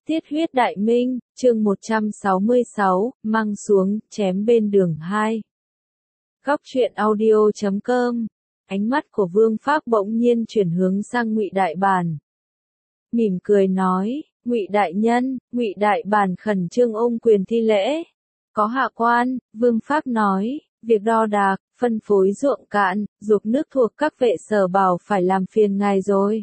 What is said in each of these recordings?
Tiết huyết đại minh, chương 166, mang xuống, chém bên đường 2. Góc truyện audio.com. Ánh mắt của Vương Phác bỗng nhiên chuyển hướng sang Ngụy Đại Bản. Mỉm cười nói, Ngụy đại nhân, Ngụy Đại Bản khẩn trương ôm quyền thi lễ. Có hạ quan, Vương Phác nói, việc đo đạc, phân phối ruộng cạn, giục nước thuộc các vệ sở bảo phải làm phiền ngài rồi.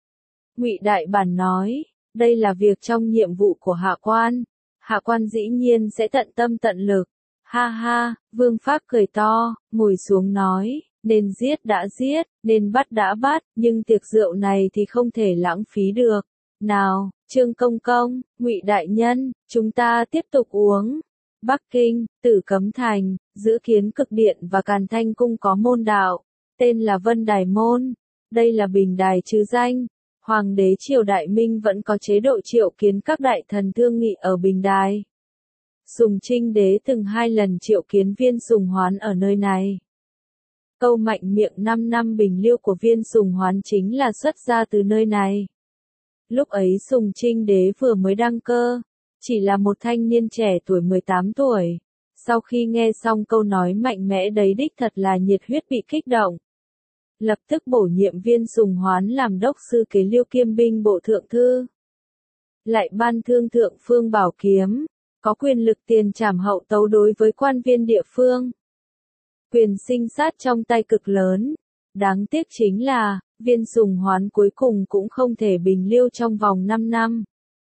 Ngụy Đại Bản nói, đây là việc trong nhiệm vụ của hạ quan. Hạ quan dĩ nhiên sẽ tận tâm tận lực. Ha ha, Vương Phác cười to, ngồi xuống nói, nên giết đã giết, nên bắt đã bắt, nhưng tiệc rượu này thì không thể lãng phí được. Nào, Trương Công Công, Ngụy đại nhân, chúng ta tiếp tục uống. Bắc Kinh, Tử Cấm Thành, giữa Kiến Cực Điện và Càn Thanh Cung có môn đạo, tên là Vân Đài Môn. Đây là bình đài trừ danh. Hoàng đế triều Đại Minh vẫn có chế độ triệu kiến các đại thần thương nghị ở bình đài. Sùng Trinh đế từng 2 lần triệu kiến Viên Sùng Hoán ở nơi này. Câu mạnh miệng 5 năm bình liêu của Viên Sùng Hoán chính là xuất ra từ nơi này. Lúc ấy Sùng Trinh đế vừa mới đăng cơ, chỉ là một thanh niên trẻ tuổi 18 tuổi. Sau khi nghe xong câu nói mạnh mẽ đấy đích thật là nhiệt huyết bị kích động. Lập tức bổ nhiệm Viên Sùng Hoán làm đốc sư kế liêu kiêm binh bộ thượng thư. Lại ban thương thượng phương bảo kiếm, có quyền lực tiền trảm hậu tấu đối với quan viên địa phương. Quyền sinh sát trong tay cực lớn. Đáng tiếc chính là, Viên Sùng Hoán cuối cùng cũng không thể bình liêu trong vòng 5 năm.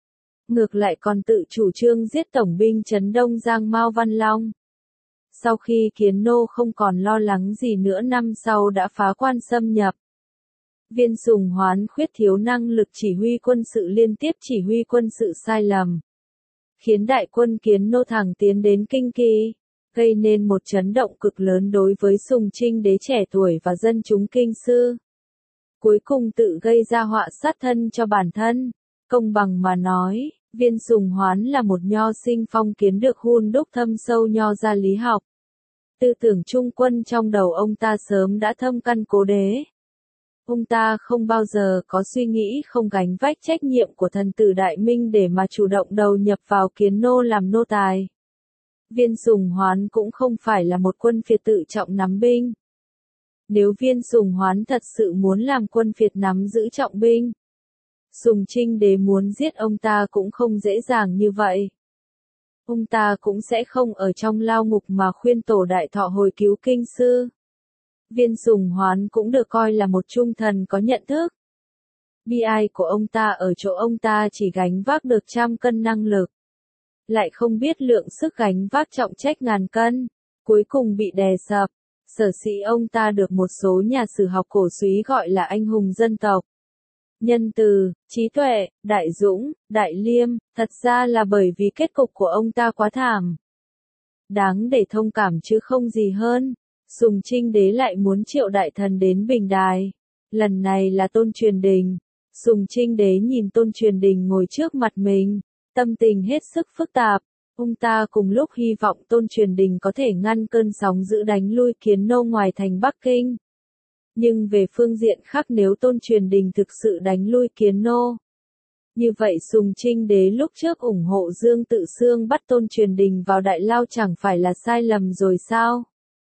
Ngược lại còn tự chủ trương giết tổng binh trấn Đông Giang Mao Văn Long. Sau khi Kiến Nô không còn lo lắng gì nữa năm sau đã phá quan xâm nhập. Viên Sùng Hoán khuyết thiếu năng lực chỉ huy quân sự liên tiếp chỉ huy quân sự sai lầm. Khiến đại quân Kiến Nô thẳng tiến đến Kinh Kỳ, gây nên một chấn động cực lớn đối với Sùng Trinh đế trẻ tuổi và dân chúng Kinh Sư. Cuối cùng tự gây ra họa sát thân cho bản thân. Công bằng mà nói, Viên Sùng Hoán là một nho sinh phong kiến được hun đúc thâm sâu nho gia lý học. Tư tưởng trung quân trong đầu ông ta sớm đã thâm căn cố đế. Ông ta không bao giờ có suy nghĩ không gánh vác trách nhiệm của thần tử Đại Minh để mà chủ động đầu nhập vào Kiến Nô làm nô tài. Viên Sùng Hoán cũng không phải là một quân phiệt tự trọng nắm binh. Nếu Viên Sùng Hoán thật sự muốn làm quân phiệt nắm giữ trọng binh, Sùng Trinh đế muốn giết ông ta cũng không dễ dàng như vậy. Ông ta cũng sẽ không ở trong lao ngục mà khuyên tổ đại thọ hồi cứu Kinh Sư. Viên Sùng Hoán cũng được coi là một trung thần có nhận thức. Bi ai của ông ta ở chỗ ông ta chỉ gánh vác được 100 cân năng lực. Lại không biết lượng sức gánh vác trọng trách ngàn cân. Cuối cùng bị đè sập. Sở dĩ ông ta được một số nhà sử học cổ súy gọi là anh hùng dân tộc. Nhân từ, trí tuệ, đại dũng, đại liêm, thật ra là bởi vì kết cục của ông ta quá thảm. Đáng để thông cảm chứ không gì hơn. Sùng Trinh đế lại muốn triệu đại thần đến bình đài. Lần này là Tôn Truyền Đình. Sùng Trinh đế nhìn Tôn Truyền Đình ngồi trước mặt mình, tâm tình hết sức phức tạp. Ông ta cùng lúc hy vọng Tôn Truyền Đình có thể ngăn cơn sóng dữ đánh lui Kiến Nô ngoài thành Bắc Kinh. Nhưng về phương diện khác nếu Tôn Truyền Đình thực sự đánh lui Kiến Nô, như vậy Sùng Trinh đế lúc trước ủng hộ Dương Tự Xương bắt Tôn Truyền Đình vào đại lao chẳng phải là sai lầm rồi sao?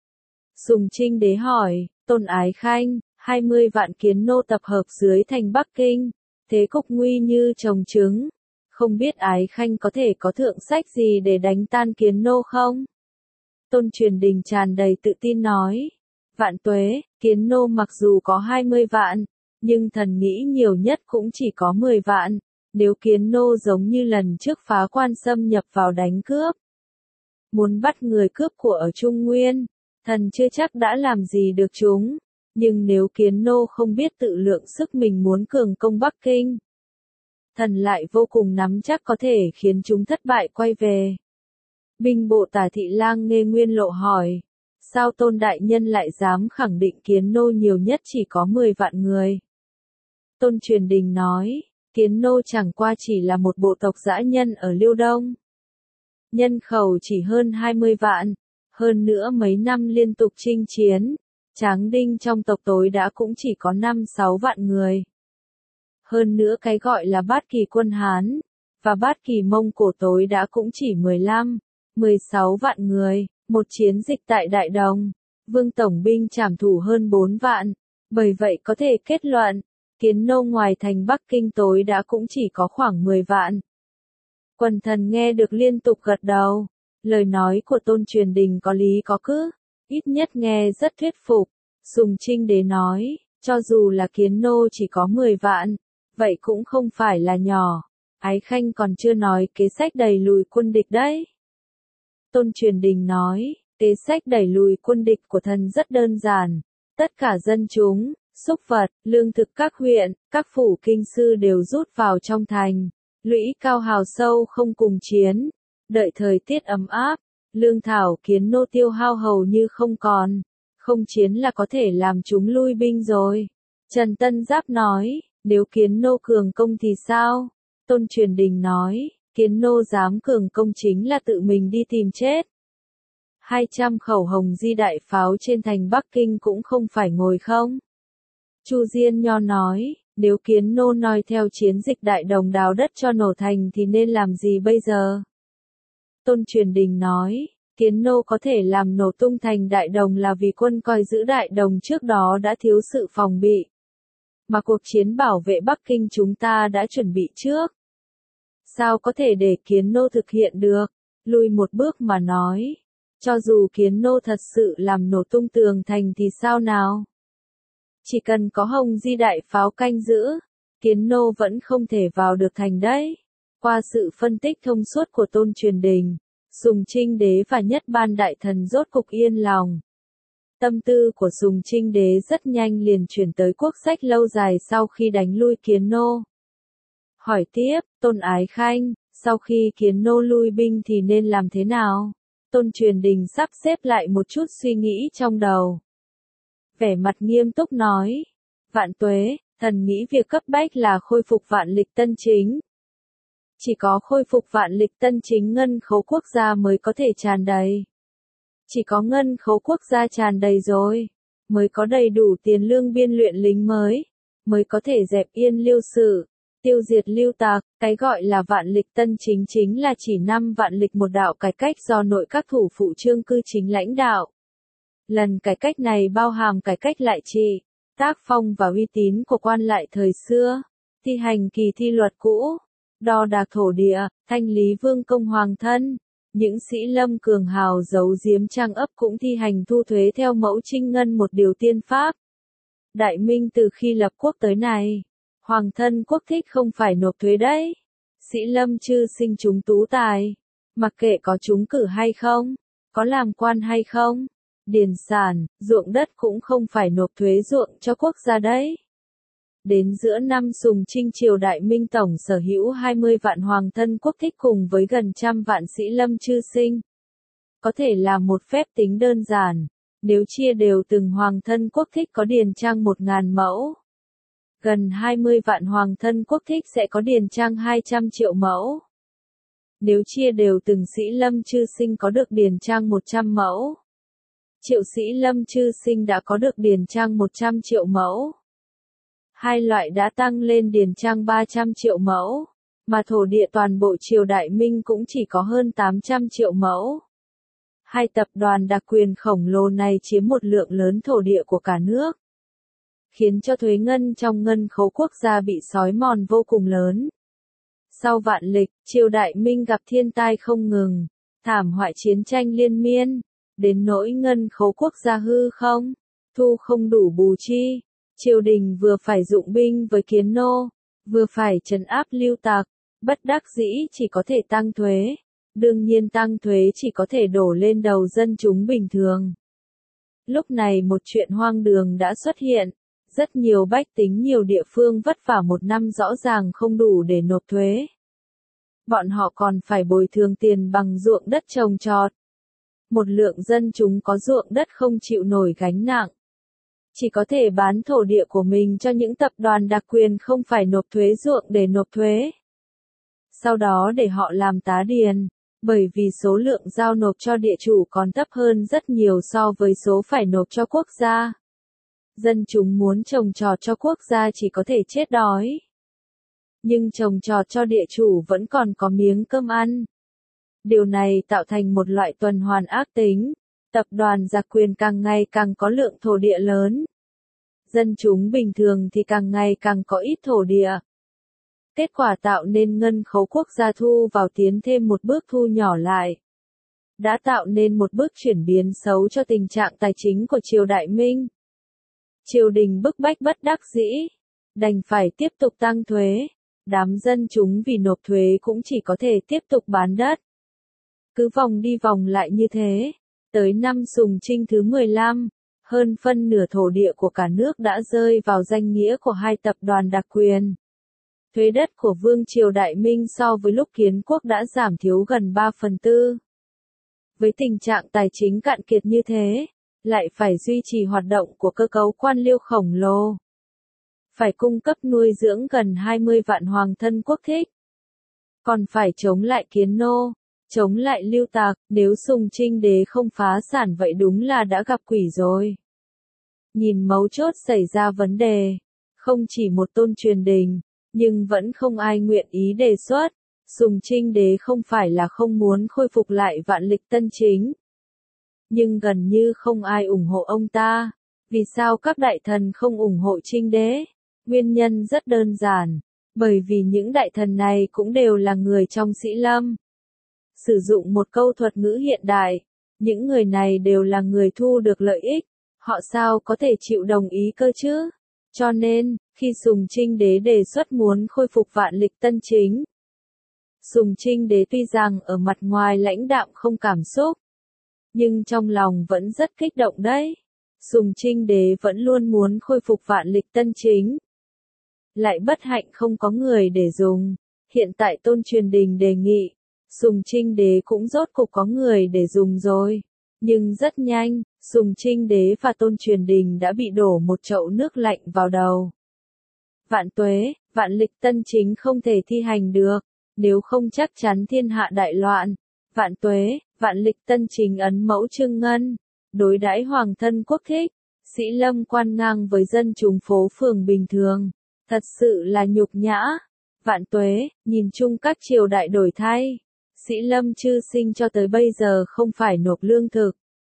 Sùng Trinh đế hỏi, Tôn Ái Khanh, 20 vạn Kiến Nô tập hợp dưới thành Bắc Kinh, thế cục nguy như trồng trứng. Không biết Ái Khanh có thể có thượng sách gì để đánh tan Kiến Nô không? Tôn Truyền Đình tràn đầy tự tin nói, vạn tuế, Kiến Nô mặc dù có 20 vạn, nhưng thần nghĩ nhiều nhất cũng chỉ có 10 vạn. Nếu Kiến Nô giống như lần trước phá quan xâm nhập vào đánh cướp, muốn bắt người cướp của ở Trung Nguyên, thần chưa chắc đã làm gì được chúng. Nhưng nếu Kiến Nô không biết tự lượng sức mình muốn cường công Bắc Kinh, thần lại vô cùng nắm chắc có thể khiến chúng thất bại quay về. Binh bộ Tả Thị Lang Nghê Nguyên Lộ hỏi, sao Tôn đại nhân lại dám khẳng định Kiến Nô nhiều nhất chỉ có 10 vạn người? Tôn Truyền Đình nói, Kiến Nô chẳng qua chỉ là một bộ tộc dã nhân ở Liêu Đông. Nhân khẩu chỉ hơn 20 vạn, hơn nữa mấy năm liên tục chinh chiến, Tráng Đinh trong tộc tối đã cũng chỉ có 5-6 vạn người. Hơn nữa cái gọi là bát kỳ quân Hán, và Bát Kỳ Mông Cổ tối đã cũng chỉ 15, 16 vạn người, một chiến dịch tại Đại Đồng, Vương tổng binh trảm thủ hơn 4 vạn, bởi vậy có thể kết luận, Kiến Nô ngoài thành Bắc Kinh tối đã cũng chỉ có khoảng 10 vạn. Quần thần nghe được liên tục gật đầu, lời nói của Tôn Truyền Đình có lý có cứ, ít nhất nghe rất thuyết phục. Sùng Trinh Đế nói, cho dù là Kiến Nô chỉ có 10 vạn, vậy cũng không phải là nhỏ. Ái Khanh còn chưa nói kế sách đẩy lùi quân địch đấy. Tôn Truyền Đình nói, kế sách đẩy lùi quân địch của thần rất đơn giản. Tất cả dân chúng, súc vật, lương thực các huyện, các phủ kinh sư đều rút vào trong thành. Lũy cao hào sâu không cùng chiến. Đợi thời tiết ấm áp, lương thảo Kiến Nô tiêu hao hầu như không còn. Không chiến là có thể làm chúng lui binh rồi. Trần Tân Giáp nói, nếu Kiến Nô cường công thì sao? Tôn Truyền Đình nói, Kiến Nô dám cường công chính là tự mình đi tìm chết. 200 khẩu hồng di đại pháo trên thành Bắc Kinh cũng không phải ngồi không. Chu Diên Nho nói, nếu Kiến Nô noi theo chiến dịch Đại Đồng đào đất cho nổ thành thì nên làm gì bây giờ? Tôn Truyền Đình nói, Kiến Nô có thể làm nổ tung thành Đại Đồng là vì quân coi giữ Đại Đồng trước đó đã thiếu sự phòng bị. Mà cuộc chiến bảo vệ Bắc Kinh chúng ta đã chuẩn bị trước. Sao có thể để Kiến Nô thực hiện được? Lùi một bước mà nói. Cho dù Kiến Nô thật sự làm nổ tung tường thành thì sao nào? Chỉ cần có hồng di đại pháo canh giữ, Kiến Nô vẫn không thể vào được thành đấy. Qua sự phân tích thông suốt của Tôn Truyền Đình, Sùng Trinh Đế và Nhất Ban đại thần rốt cục yên lòng. Tâm tư của Sùng Trinh Đế rất nhanh liền chuyển tới quốc sách lâu dài sau khi đánh lui Kiến Nô. Hỏi tiếp, Tôn Ái Khanh, sau khi Kiến Nô lui binh thì nên làm thế nào? Tôn Truyền Đình sắp xếp lại một chút suy nghĩ trong đầu. Vẻ mặt nghiêm túc nói, Vạn Tuế, thần nghĩ việc cấp bách là khôi phục vạn lịch tân chính. Chỉ có khôi phục vạn lịch tân chính ngân khấu quốc gia mới có thể tràn đầy. Chỉ có ngân khấu quốc gia tràn đầy rồi, mới có đầy đủ tiền lương biên luyện lính mới có thể dẹp yên Lưu Sự, tiêu diệt Lưu Tặc. Cái gọi là vạn lịch tân chính chính là chỉ năm vạn lịch một đạo cải cách do nội các thủ phụ Trương Cư Chính lãnh đạo. Lần cải cách này bao hàm cải cách lại trị, tác phong và uy tín của quan lại thời xưa, thi hành kỳ thi luật cũ, đo đạc thổ địa, thanh lý vương công hoàng thân. Những sĩ lâm cường hào giấu giếm trang ấp cũng thi hành thu thuế theo mẫu Trinh Ngân một điều tiên pháp. Đại Minh từ khi lập quốc tới này, hoàng thân quốc thích không phải nộp thuế đấy. Sĩ lâm chư sinh chúng tú tài, mặc kệ có trúng cử hay không, có làm quan hay không, điền sản, ruộng đất cũng không phải nộp thuế ruộng cho quốc gia đấy. Đến giữa năm Sùng Trinh triều Đại Minh tổng sở hữu 20 vạn hoàng thân quốc thích cùng với gần 100 vạn sĩ lâm chư sinh. Có thể là một phép tính đơn giản, nếu chia đều từng hoàng thân quốc thích có điền trang 1.000 mẫu. Gần 20 vạn hoàng thân quốc thích sẽ có điền trang 200 triệu mẫu. Nếu chia đều từng sĩ lâm chư sinh có được điền trang 100 mẫu. Triệu sĩ lâm chư sinh đã có được điền trang 100 triệu mẫu. Hai loại đã tăng lên điền trang 300 triệu mẫu, mà thổ địa toàn bộ triều Đại Minh cũng chỉ có hơn 800 triệu mẫu. Hai tập đoàn đặc quyền khổng lồ này chiếm một lượng lớn thổ địa của cả nước, khiến cho thuế ngân trong ngân khấu quốc gia bị xói mòn vô cùng lớn. Sau vạn lịch, triều Đại Minh gặp thiên tai không ngừng, thảm họa chiến tranh liên miên, đến nỗi ngân khấu quốc gia hư không, thu không đủ bù chi. Triều đình vừa phải dụng binh với Kiến Nô, vừa phải trấn áp Lưu Tặc, bất đắc dĩ chỉ có thể tăng thuế. Đương nhiên tăng thuế chỉ có thể đổ lên đầu dân chúng bình thường. Lúc này một chuyện hoang đường đã xuất hiện, rất nhiều bách tính nhiều địa phương vất vả một năm rõ ràng không đủ để nộp thuế. Bọn họ còn phải bồi thường tiền bằng ruộng đất trồng trọt. Một lượng dân chúng có ruộng đất không chịu nổi gánh nặng, chỉ có thể bán thổ địa của mình cho những tập đoàn đặc quyền không phải nộp thuế ruộng để nộp thuế. Sau đó để họ làm tá điền, bởi vì số lượng giao nộp cho địa chủ còn thấp hơn rất nhiều so với số phải nộp cho quốc gia. Dân chúng muốn trồng trọt cho quốc gia chỉ có thể chết đói. nhưng trồng trọt cho địa chủ vẫn còn có miếng cơm ăn. Điều này tạo thành một loại tuần hoàn ác tính, tập đoàn giặc quyền càng ngày càng có lượng thổ địa lớn. Dân chúng bình thường thì càng ngày càng có ít thổ địa. Kết quả tạo nên ngân khấu quốc gia thu vào tiến thêm một bước thu nhỏ lại. Đã tạo nên một bước chuyển biến xấu cho tình trạng tài chính của triều Đại Minh. Triều đình bức bách bất đắc dĩ, đành phải tiếp tục tăng thuế. Đám dân chúng vì nộp thuế cũng chỉ có thể tiếp tục bán đất. Cứ vòng đi vòng lại như thế, tới năm Sùng Trinh thứ 15, hơn phân nửa thổ địa của cả nước đã rơi vào danh nghĩa của hai tập đoàn đặc quyền. Thuế đất của Vương triều Đại Minh so với lúc kiến quốc đã giảm thiếu gần 3/4. Với tình trạng tài chính cạn kiệt như thế, lại phải duy trì hoạt động của cơ cấu quan liêu khổng lồ. Phải cung cấp nuôi dưỡng gần 20 vạn hoàng thân quốc thích. Còn phải chống lại kiến nô, chống lại lưu tặc, nếu Sùng Trinh đế không phá sản vậy đúng là đã gặp quỷ rồi. Nhìn mấu chốt xảy ra vấn đề, không chỉ một Tôn Truyền Đình, nhưng vẫn không ai nguyện ý đề xuất. Sùng Trinh đế không phải là không muốn khôi phục lại vạn lịch tân chính, nhưng gần như không ai ủng hộ ông ta. Vì sao các đại thần không ủng hộ Trinh đế? Nguyên nhân rất đơn giản, bởi vì những đại thần này cũng đều là người trong Sĩ Lâm. Sử dụng một câu thuật ngữ hiện đại, những người này đều là người thu được lợi ích, họ sao có thể chịu đồng ý cơ chứ? Cho nên, khi Sùng Trinh đế đề xuất muốn khôi phục vạn lịch tân chính, Sùng Trinh đế tuy rằng ở mặt ngoài lãnh đạm không cảm xúc, nhưng trong lòng vẫn rất kích động đấy. Sùng Trinh đế vẫn luôn muốn khôi phục vạn lịch tân chính. Lại bất hạnh không có người để dùng. Hiện tại Tôn Truyền Đình đề nghị, Sùng Trinh đế cũng rốt cục có người để dùng rồi. Nhưng rất nhanh, Sùng Trinh đế và Tôn Truyền Đình đã bị đổ một chậu nước lạnh vào đầu. Vạn tuế, vạn lịch tân chính không thể thi hành được, nếu không chắc chắn thiên hạ đại loạn. Vạn tuế, vạn lịch tân chính ấn mẫu trưng ngân, đối đãi hoàng thân quốc thích, Sĩ Lâm quan ngang với dân chúng phố phường bình thường, thật sự là nhục nhã. Vạn tuế, nhìn chung các triều đại đổi thay, Sĩ Lâm chư sinh cho tới bây giờ không phải nộp lương thực.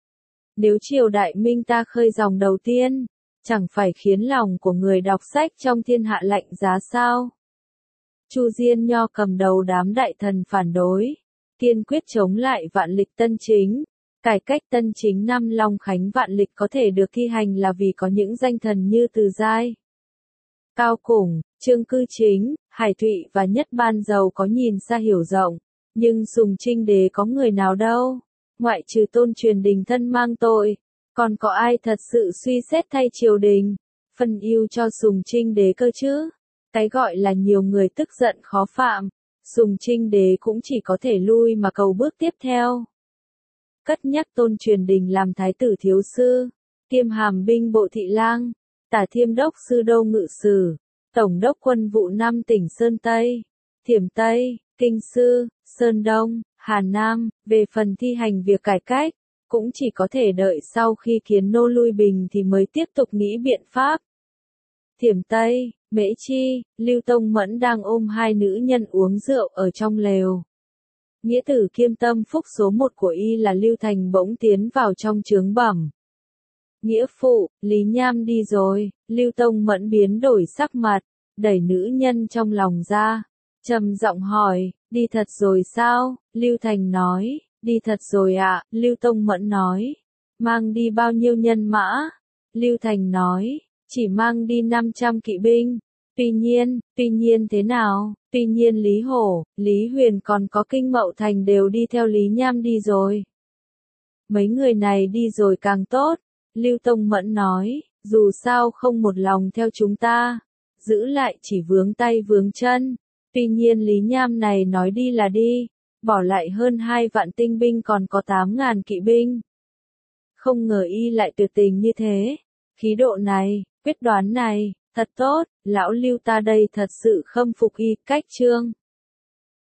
Nếu triều Đại Minh ta khơi dòng đầu tiên, chẳng phải khiến lòng của người đọc sách trong thiên hạ lạnh giá sao? Chu Diên Nho cầm đầu đám đại thần phản đối, kiên quyết chống lại vạn lịch tân chính. Cải cách tân chính năm Long Khánh vạn lịch có thể được thi hành là vì có những danh thần như Từ Giai, Cao Củng, Trương Cư Chính, Hải Thụy và Nhất Ban giàu có nhìn xa hiểu rộng. Nhưng Sùng Trinh đế có người nào đâu? Ngoại trừ Tôn Truyền Đình thân mang tội, còn có ai thật sự suy xét thay triều đình, phân ưu cho Sùng Trinh đế cơ chứ? Cái gọi là nhiều người tức giận khó phạm, Sùng Trinh đế cũng chỉ có thể lui mà cầu bước tiếp theo. Cất nhắc Tôn Truyền Đình làm thái tử thiếu sư, kiêm hàm binh bộ thị lang, tả thiêm đốc sư đô ngự sử, tổng đốc quân vụ 5 tỉnh Sơn Tây, Thiểm Tây, Kinh Sư, Sơn Đông, Hà Nam. Về phần thi hành việc cải cách, cũng chỉ có thể đợi sau khi Kiến Nô lui bình thì mới tiếp tục nghĩ biện pháp. Thiểm Tây, Mễ Chi, Lưu Tông Mẫn đang ôm hai nữ nhân uống rượu ở trong lều. Nghĩa tử kiêm tâm phúc số 1 của y là Lưu Thành bỗng tiến vào trong chướng bẩm. Nghĩa phụ, Lý Nham đi rồi. Lưu Tông Mẫn biến đổi sắc mặt, đẩy nữ nhân trong lòng ra, trầm giọng hỏi, đi thật rồi sao? Lưu Thành nói, đi thật rồi ạ. Lưu Tông Mẫn nói, mang đi bao nhiêu nhân mã? Lưu Thành nói, chỉ mang đi 500 kỵ binh. Tuy nhiên thế nào? Tuy nhiên Lý Hổ, Lý Huyền còn có Kinh Mậu Thành đều đi theo Lý Nham đi rồi. Mấy người này đi rồi càng tốt. Lưu Tông Mẫn nói, dù sao không một lòng theo chúng ta, giữ lại chỉ vướng tay vướng chân. Tuy nhiên Lý Nham này nói đi là đi, bỏ lại hơn 2 vạn tinh binh còn có 8.000 kỵ binh. Không ngờ y lại tuyệt tình như thế, khí độ này, quyết đoán này, thật tốt, lão Lưu ta đây thật sự khâm phục y. Cách chương